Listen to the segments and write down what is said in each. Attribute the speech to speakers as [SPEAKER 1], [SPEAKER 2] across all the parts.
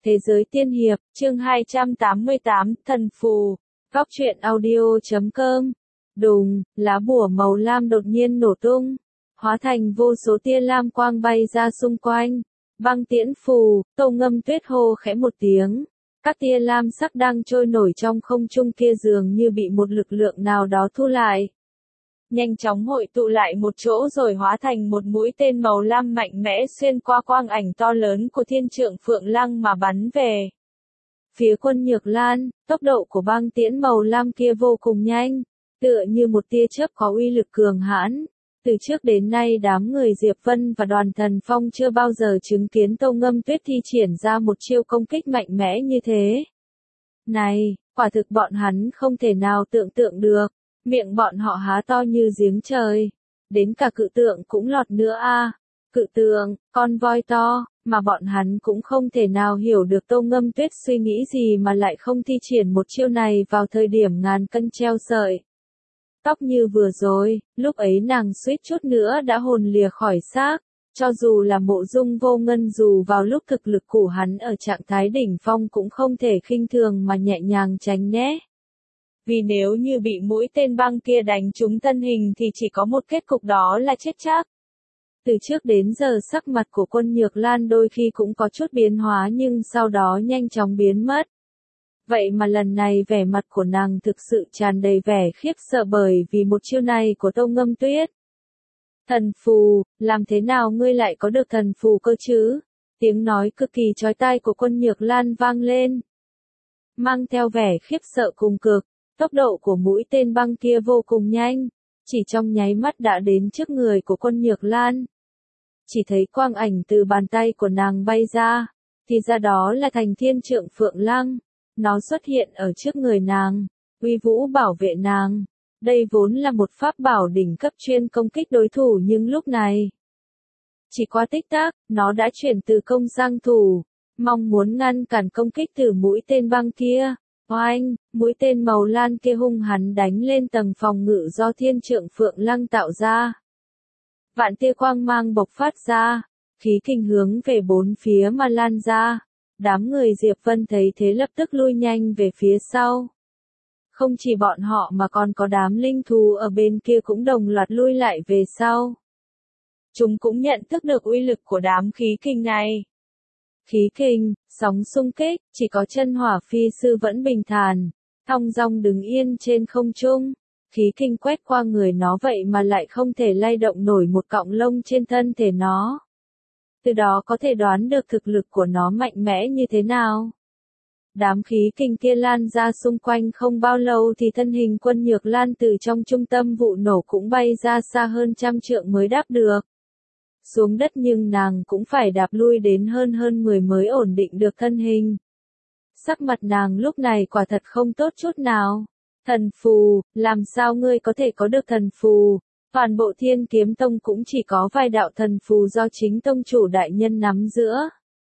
[SPEAKER 1] Thế giới tiên hiệp, chương 288, thần phù. Góc truyện audio.com. Đùng, lá bùa màu lam đột nhiên nổ tung, hóa thành vô số tia lam quang bay ra xung quanh. Băng tiễn phù, Tô Ngâm Tuyết hô khẽ một tiếng. Các tia lam sắc đang trôi nổi trong không trung kia dường như bị một lực lượng nào đó thu lại. Nhanh chóng hội tụ lại một chỗ rồi hóa thành một mũi tên màu lam mạnh mẽ xuyên qua quang ảnh to lớn của thiên trượng Phượng Lăng mà bắn về phía Quân Nhược Lan. Tốc độ của băng tiễn màu lam kia vô cùng nhanh, tựa như một tia chớp có uy lực cường hãn. Từ trước đến nay đám người Diệp Vân và Đoàn Thần Phong chưa bao giờ chứng kiến Tô Ngâm Tuyết thi triển ra một chiêu công kích mạnh mẽ như thế. Này, quả thực bọn hắn không thể nào tưởng tượng được. Miệng bọn họ há to như giếng trời, đến cả cự tượng cũng lọt nữa a. Cự tượng, con voi to, mà bọn hắn cũng không thể nào hiểu được Tô Ngâm Tuyết suy nghĩ gì mà lại không thi triển một chiêu này vào thời điểm ngàn cân treo sợi tóc như vừa rồi. Lúc ấy nàng suýt chút nữa đã hồn lìa khỏi xác. Cho dù là Mộ Dung Vô Ngân dù vào lúc thực lực của hắn ở trạng thái đỉnh phong cũng không thể khinh thường mà nhẹ nhàng tránh né. Vì nếu như bị mũi tên băng kia đánh trúng thân hình thì chỉ có một kết cục, đó là chết chắc. Từ trước đến giờ sắc mặt của Quân Nhược Lan đôi khi cũng có chút biến hóa nhưng sau đó nhanh chóng biến mất. Vậy mà lần này vẻ mặt của nàng thực sự tràn đầy vẻ khiếp sợ bởi vì một chiêu này của Tô Ngâm Tuyết. Thần phù, làm thế nào ngươi lại có được thần phù cơ chứ? Tiếng nói cực kỳ chói tai của Quân Nhược Lan vang lên, mang theo vẻ khiếp sợ cùng cực. Tốc độ của mũi tên băng kia vô cùng nhanh, chỉ trong nháy mắt đã đến trước người của Quân Nhược Lan. Chỉ thấy quang ảnh từ bàn tay của nàng bay ra, thì ra đó là thành thiên trượng Phượng Lăng. Nó xuất hiện ở trước người nàng, uy vũ bảo vệ nàng. Đây vốn là một pháp bảo đỉnh cấp chuyên công kích đối thủ nhưng lúc này, chỉ qua tích tắc, nó đã chuyển từ công sang thủ, mong muốn ngăn cản công kích từ mũi tên băng kia. Oanh, mũi tên màu lam kia hung hãn đánh lên tầng phòng ngự do thiên trượng Phượng Lăng tạo ra. Vạn tia quang mang bộc phát ra, khí kình hướng về bốn phía mà lan ra. Đám người Diệp Vân thấy thế lập tức lui nhanh về phía sau. Không chỉ bọn họ mà còn có đám linh thú ở bên kia cũng đồng loạt lui lại về sau. Chúng cũng nhận thức được uy lực của đám khí kình này. Khí kình, sóng xung kích, chỉ có Chân Hỏa Phi Sư vẫn bình thản, thong dong đứng yên trên không trung. Khí kình quét qua người nó vậy mà lại không thể lay động nổi một cọng lông trên thân thể nó. Từ đó có thể đoán được thực lực của nó mạnh mẽ như thế nào. Đám khí kình kia lan ra xung quanh không bao lâu thì thân hình Quân Nhược Lan từ trong trung tâm vụ nổ cũng bay ra xa hơn 100 trượng mới đáp được xuống đất, nhưng nàng cũng phải đạp lui đến hơn 10 mới ổn định được thân hình. Sắc mặt nàng lúc này quả thật không tốt chút nào. Thần phù, làm sao ngươi có thể có được thần phù? Toàn bộ Thiên Kiếm Tông cũng chỉ có vài đạo thần phù do chính tông chủ đại nhân nắm giữ.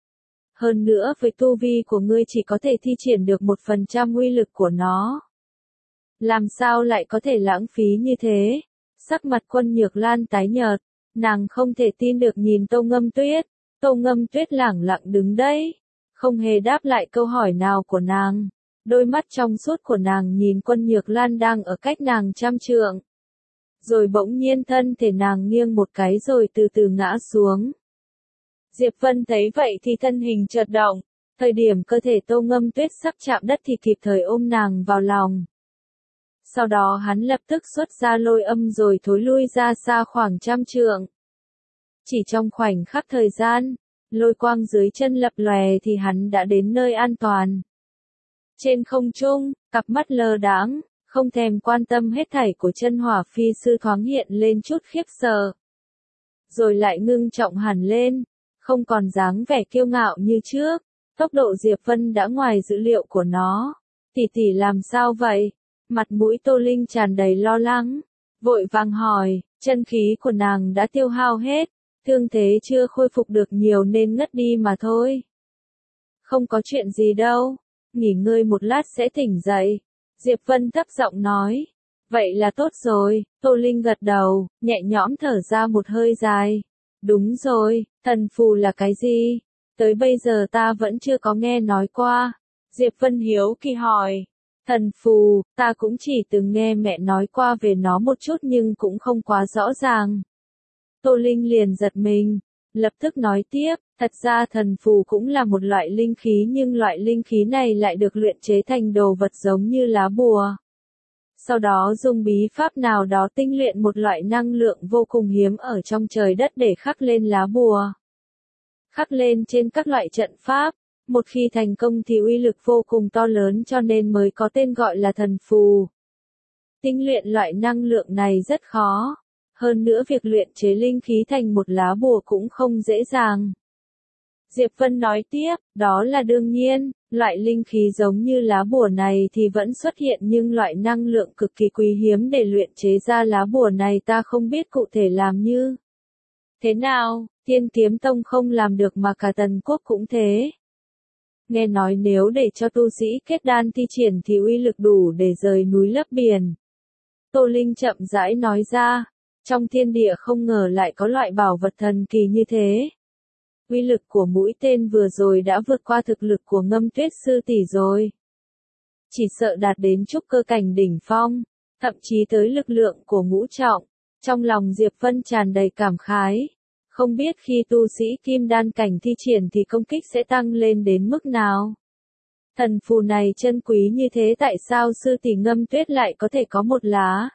[SPEAKER 1] Hơn nữa với tu vi của ngươi chỉ có thể thi triển được 1% uy lực của nó. Làm sao lại có thể lãng phí như thế? Sắc mặt Quân Nhược Lan tái nhợt. Nàng không thể tin được nhìn Tô Ngâm Tuyết. Tô Ngâm Tuyết lẳng lặng đứng đấy, không hề đáp lại câu hỏi nào của nàng. Đôi mắt trong suốt của nàng nhìn Quân Nhược Lan đang ở cách nàng 100 trượng. Rồi bỗng nhiên thân thể nàng nghiêng một cái rồi từ từ ngã xuống. Diệp Vân thấy vậy thì thân hình chợt động. Thời điểm cơ thể Tô Ngâm Tuyết sắp chạm đất thì kịp thời ôm nàng vào lòng. Sau đó hắn lập tức xuất ra lôi âm rồi thối lui ra xa khoảng 100 trượng. Chỉ trong khoảnh khắc thời gian, lôi quang dưới chân lập lòe thì hắn đã đến nơi an toàn. Trên không trung, cặp mắt lơ đãng, không thèm quan tâm hết thảy của Chân Hỏa Phi Sư thoáng hiện lên chút khiếp sợ. Rồi lại ngưng trọng hẳn lên, không còn dáng vẻ kiêu ngạo như trước. Tốc độ Diệp Vân đã ngoài dữ liệu của nó. Tỷ tỷ làm sao vậy? Mặt mũi Tô Linh tràn đầy lo lắng, vội vàng hỏi. Chân khí của nàng đã tiêu hao hết, thương thế chưa khôi phục được nhiều nên ngất đi mà thôi. Không có chuyện gì đâu, nghỉ ngơi một lát sẽ tỉnh dậy. Diệp Vân thấp giọng nói. Vậy là tốt rồi. Tô Linh gật đầu, nhẹ nhõm thở ra một hơi dài. Đúng rồi, thần phù là cái gì? Tới bây giờ ta vẫn chưa có nghe nói qua. Diệp Vân hiếu kỳ hỏi. Thần phù, ta cũng chỉ từng nghe mẹ nói qua về nó một chút nhưng cũng không quá rõ ràng. Tô Linh liền giật mình, lập tức nói tiếp, thật ra thần phù cũng là một loại linh khí nhưng loại linh khí này lại được luyện chế thành đồ vật giống như lá bùa. Sau đó dùng bí pháp nào đó tinh luyện một loại năng lượng vô cùng hiếm ở trong trời đất để khắc lên lá bùa. Khắc lên trên các loại trận pháp, một khi thành công thì uy lực vô cùng to lớn cho nên mới có tên gọi là thần phù. Tinh luyện loại năng lượng này rất khó. Hơn nữa việc luyện chế linh khí thành một lá bùa cũng không dễ dàng. Diệp Vân nói tiếp, đó là đương nhiên, loại linh khí giống như lá bùa này thì vẫn xuất hiện nhưng loại năng lượng cực kỳ quý hiếm để luyện chế ra lá bùa này ta không biết cụ thể làm như thế nào, Thiên Kiếm Tông không làm được mà cả Tần Quốc cũng thế. Nghe nói nếu để cho tu sĩ kết đan thi triển thì uy lực đủ để rời núi lấp biển. Tô Linh chậm rãi nói ra. Trong thiên địa không ngờ lại có loại bảo vật thần kỳ như thế. Uy lực của mũi tên vừa rồi đã vượt qua thực lực của Ngâm Tuyết sư tỷ rồi. Chỉ sợ đạt đến trúc cơ cảnh đỉnh phong, thậm chí tới lực lượng của ngũ trọng. Trong lòng Diệp Vân tràn đầy cảm khái. Không biết khi tu sĩ kim đan cảnh thi triển thì công kích sẽ tăng lên đến mức nào. Thần phù này chân quý như thế tại sao sư tỷ Ngâm Tuyết lại có thể có một lá?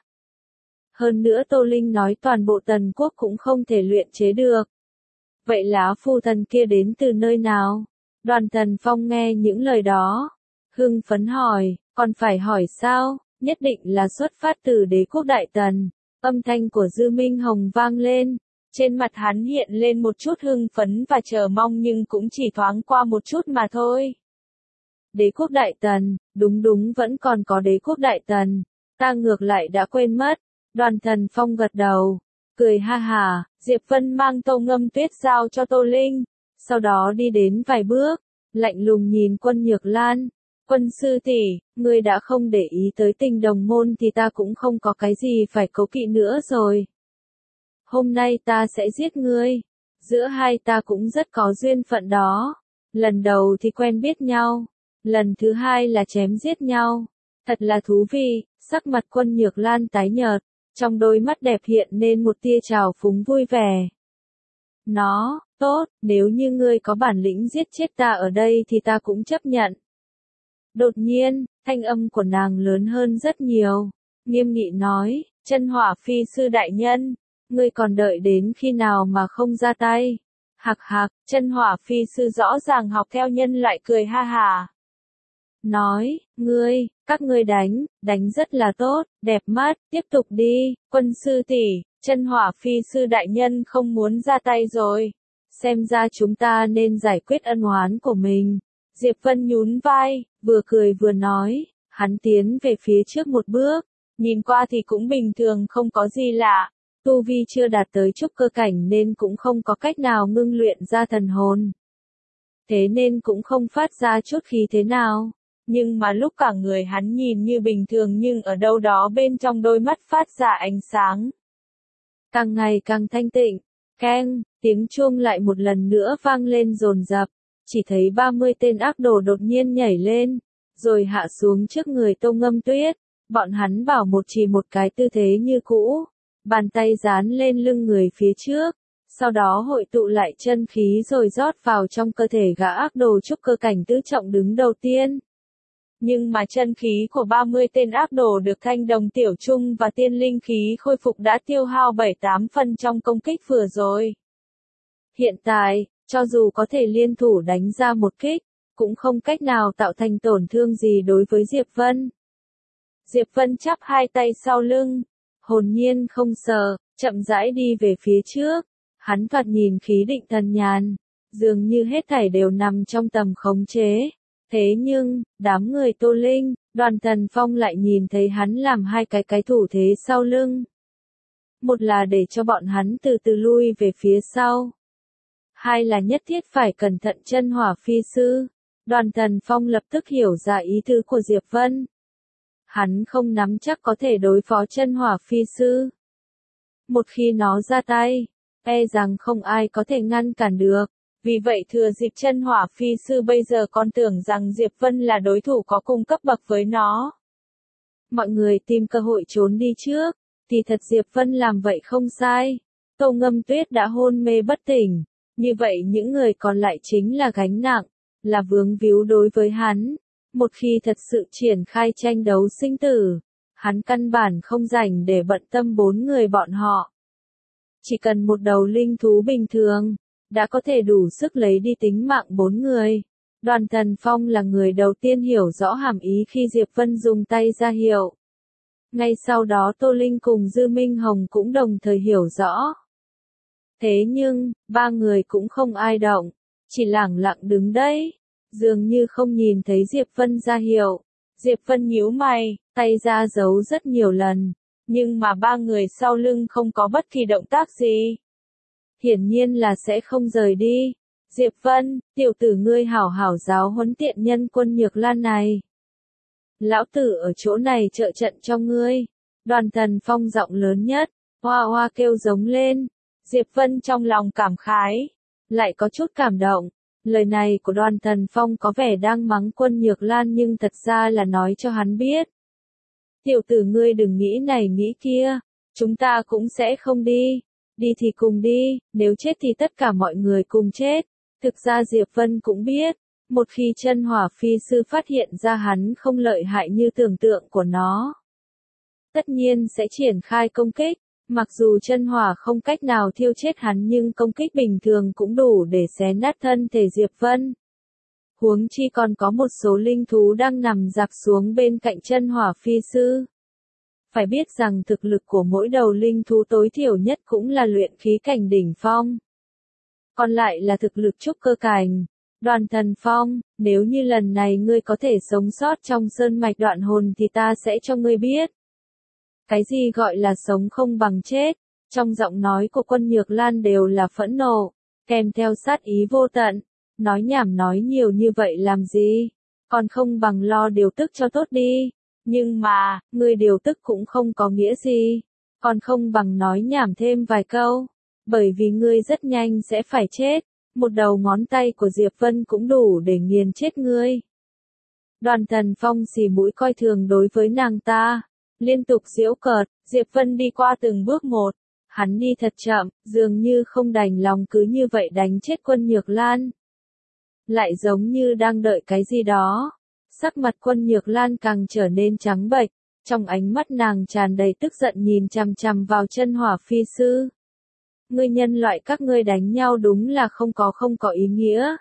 [SPEAKER 1] Hơn nữa Tô Linh nói toàn bộ Tần Quốc cũng không thể luyện chế được. Vậy lá phù thần kia đến từ nơi nào? Đoàn Tần Phong nghe những lời đó. Hưng phấn hỏi, còn phải hỏi sao? Nhất định là xuất phát từ đế quốc Đại Tần. Âm thanh của Dư Minh Hồng vang lên. Trên mặt hắn hiện lên một chút hưng phấn và chờ mong nhưng cũng chỉ thoáng qua một chút mà thôi. Đế quốc Đại Tần, đúng vẫn còn có đế quốc Đại Tần. Ta ngược lại đã quên mất. Đoàn Tần Phong gật đầu, cười ha hà, Diệp Vân mang Tô Ngâm Tuyết giao cho Tô Linh, sau đó đi đến vài bước, lạnh lùng nhìn Quân Nhược Lan. Quân sư tỷ, ngươi đã không để ý tới tình đồng môn thì ta cũng không có cái gì phải cố kỵ nữa rồi. Hôm nay ta sẽ giết ngươi, giữa hai ta cũng rất có duyên phận đó. Lần đầu thì quen biết nhau, lần thứ hai là chém giết nhau. Thật là thú vị, sắc mặt Quân Nhược Lan tái nhợt. Trong đôi mắt đẹp hiện nên một tia trào phúng vui vẻ. Nó, tốt, nếu như ngươi có bản lĩnh giết chết ta ở đây thì ta cũng chấp nhận. Đột nhiên, thanh âm của nàng lớn hơn rất nhiều. Nghiêm nghị nói, Chân Hỏa Phi sư đại nhân, ngươi còn đợi đến khi nào mà không ra tay. Hạc hạc, Chân Hỏa Phi sư rõ ràng học theo nhân loại cười ha hà. Nói, các ngươi đánh rất là tốt, đẹp mắt, tiếp tục đi, Quân sư tỷ, Chân Hỏa Phi sư đại nhân không muốn ra tay rồi. Xem ra chúng ta nên giải quyết ân oán của mình. Diệp Vân nhún vai, vừa cười vừa nói, hắn tiến về phía trước một bước, nhìn qua thì cũng bình thường không có gì lạ. Tu vi chưa đạt tới trúc cơ cảnh nên cũng không có cách nào ngưng luyện ra thần hồn. Thế nên cũng không phát ra chút khí thế nào. Nhưng mà lúc cả người hắn nhìn như bình thường nhưng ở đâu đó bên trong đôi mắt phát ra ánh sáng. Càng ngày càng thanh tịnh, keng, tiếng chuông lại một lần nữa vang lên dồn dập, chỉ thấy 30 tên ác đồ đột nhiên nhảy lên, rồi hạ xuống trước người Tô Ngâm Tuyết, bọn hắn bảo một chỉ một cái tư thế như cũ, bàn tay dán lên lưng người phía trước, sau đó hội tụ lại chân khí rồi rót vào trong cơ thể gã ác đồ trúc cơ cảnh tứ trọng đứng đầu tiên. Nhưng mà chân khí của 30 tên ác đồ được Thanh Đồng Tiểu Trung và tiên linh khí khôi phục đã tiêu hao 7-8 phần trong công kích vừa rồi. Hiện tại, cho dù có thể liên thủ đánh ra một kích, cũng không cách nào tạo thành tổn thương gì đối với Diệp Vân. Diệp Vân chắp hai tay sau lưng, hồn nhiên không sợ, chậm rãi đi về phía trước. Hắn thoạt nhìn khí định thần nhàn, dường như hết thảy đều nằm trong tầm khống chế. Thế nhưng, đám người Tô Linh, Đoàn Tần Phong lại nhìn thấy hắn làm hai cái thủ thế sau lưng. Một là để cho bọn hắn từ từ lui về phía sau. Hai là nhất thiết phải cẩn thận Chân Hỏa Phi sư. Đoàn Tần Phong lập tức hiểu ra ý tứ của Diệp Vân. Hắn không nắm chắc có thể đối phó Chân Hỏa Phi sư. Một khi nó ra tay, e rằng không ai có thể ngăn cản được. Vì vậy thừa dịp chân hỏa phi sư bây giờ còn tưởng rằng Diệp Vân là đối thủ có cùng cấp bậc với nó. Mọi người tìm cơ hội trốn đi trước, thì thật Diệp Vân làm vậy không sai. Tô Ngâm Tuyết đã hôn mê bất tỉnh, như vậy những người còn lại chính là gánh nặng, là vướng víu đối với hắn. Một khi thật sự triển khai tranh đấu sinh tử, hắn căn bản không rảnh để bận tâm 4 người bọn họ. Chỉ cần một đầu linh thú bình thường, đã có thể đủ sức lấy đi tính mạng 4 người. Đoàn Thần Phong là người đầu tiên hiểu rõ hàm ý khi Diệp Vân dùng tay ra hiệu. Ngay sau đó Tô Linh cùng Dư Minh Hồng cũng đồng thời hiểu rõ. Thế nhưng, 3 người cũng không ai động, chỉ lẳng lặng đứng đấy, dường như không nhìn thấy Diệp Vân ra hiệu. Diệp Vân nhíu mày, tay ra giấu rất nhiều lần, nhưng mà 3 người sau lưng không có bất kỳ động tác gì. Hiển nhiên là sẽ không rời đi. Diệp Vân, tiểu tử ngươi hảo hảo giáo huấn tiện nhân Quân Nhược Lan này. Lão tử ở chỗ này trợ trận cho ngươi. Đoàn Thần Phong giọng lớn nhất, hoa hoa kêu giống lên. Diệp Vân trong lòng cảm khái, lại có chút cảm động. Lời này của Đoàn Thần Phong có vẻ đang mắng Quân Nhược Lan nhưng thật ra là nói cho hắn biết. Tiểu tử ngươi đừng nghĩ này nghĩ kia, chúng ta cũng sẽ không đi. Đi thì cùng đi, nếu chết thì tất cả mọi người cùng chết. Thực ra Diệp Vân cũng biết, một khi chân hỏa phi sư phát hiện ra hắn không lợi hại như tưởng tượng của nó, tất nhiên sẽ triển khai công kích. Mặc dù chân hỏa không cách nào thiêu chết hắn nhưng công kích bình thường cũng đủ để xé nát thân thể Diệp Vân. Huống chi còn có một số linh thú đang nằm rạp xuống bên cạnh chân hỏa phi sư. Phải biết rằng thực lực của mỗi đầu linh thú tối thiểu nhất cũng là luyện khí cảnh đỉnh phong. Còn lại là thực lực trúc cơ cảnh. Đoàn Thần Phong, nếu như lần này ngươi có thể sống sót trong sơn mạch đoạn hồn thì ta sẽ cho ngươi biết. Cái gì gọi là sống không bằng chết, trong giọng nói của Quân Nhược Lan đều là phẫn nộ, kèm theo sát ý vô tận. Nói nhảm nói nhiều như vậy làm gì, còn không bằng lo điều tức cho tốt đi. Nhưng mà, ngươi điều tức cũng không có nghĩa gì, còn không bằng nói nhảm thêm vài câu, bởi vì ngươi rất nhanh sẽ phải chết, một đầu ngón tay của Diệp Vân cũng đủ để nghiền chết ngươi. Đoàn Thần Phong xì mũi coi thường đối với nàng ta, liên tục giễu cợt. Diệp Vân đi qua từng bước một, hắn đi thật chậm, dường như không đành lòng cứ như vậy đánh chết Quân Nhược Lan. Lại giống như đang đợi cái gì đó. Sắc mặt Quân Nhược Lan càng trở nên trắng bệch, trong ánh mắt nàng tràn đầy tức giận nhìn chằm chằm vào chân hỏa phi sư. Ngươi nhân loại các ngươi đánh nhau đúng là không có ý nghĩa.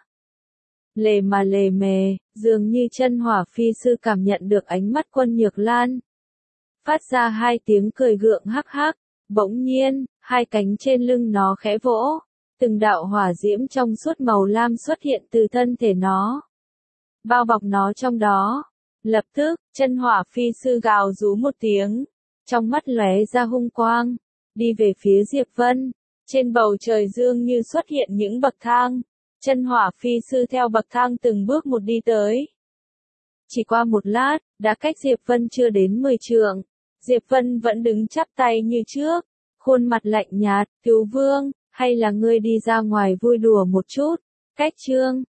[SPEAKER 1] Lề mà lề mề, dường như chân hỏa phi sư cảm nhận được ánh mắt Quân Nhược Lan. Phát ra 2 tiếng cười gượng hắc hắc, bỗng nhiên, 2 cánh trên lưng nó khẽ vỗ, từng đạo hỏa diễm trong suốt màu lam xuất hiện từ thân thể nó, bao bọc nó trong đó. Lập tức, chân hỏa phi sư gào rú một tiếng, trong mắt lóe ra hung quang, đi về phía Diệp Vân. Trên bầu trời dương như xuất hiện những bậc thang, chân hỏa phi sư theo bậc thang từng bước một đi tới. Chỉ qua một lát, đã cách Diệp Vân chưa đến 10 trượng, Diệp Vân vẫn đứng chắp tay như trước, khuôn mặt lạnh nhạt, cứu vương, hay là ngươi đi ra ngoài vui đùa một chút, cách chương.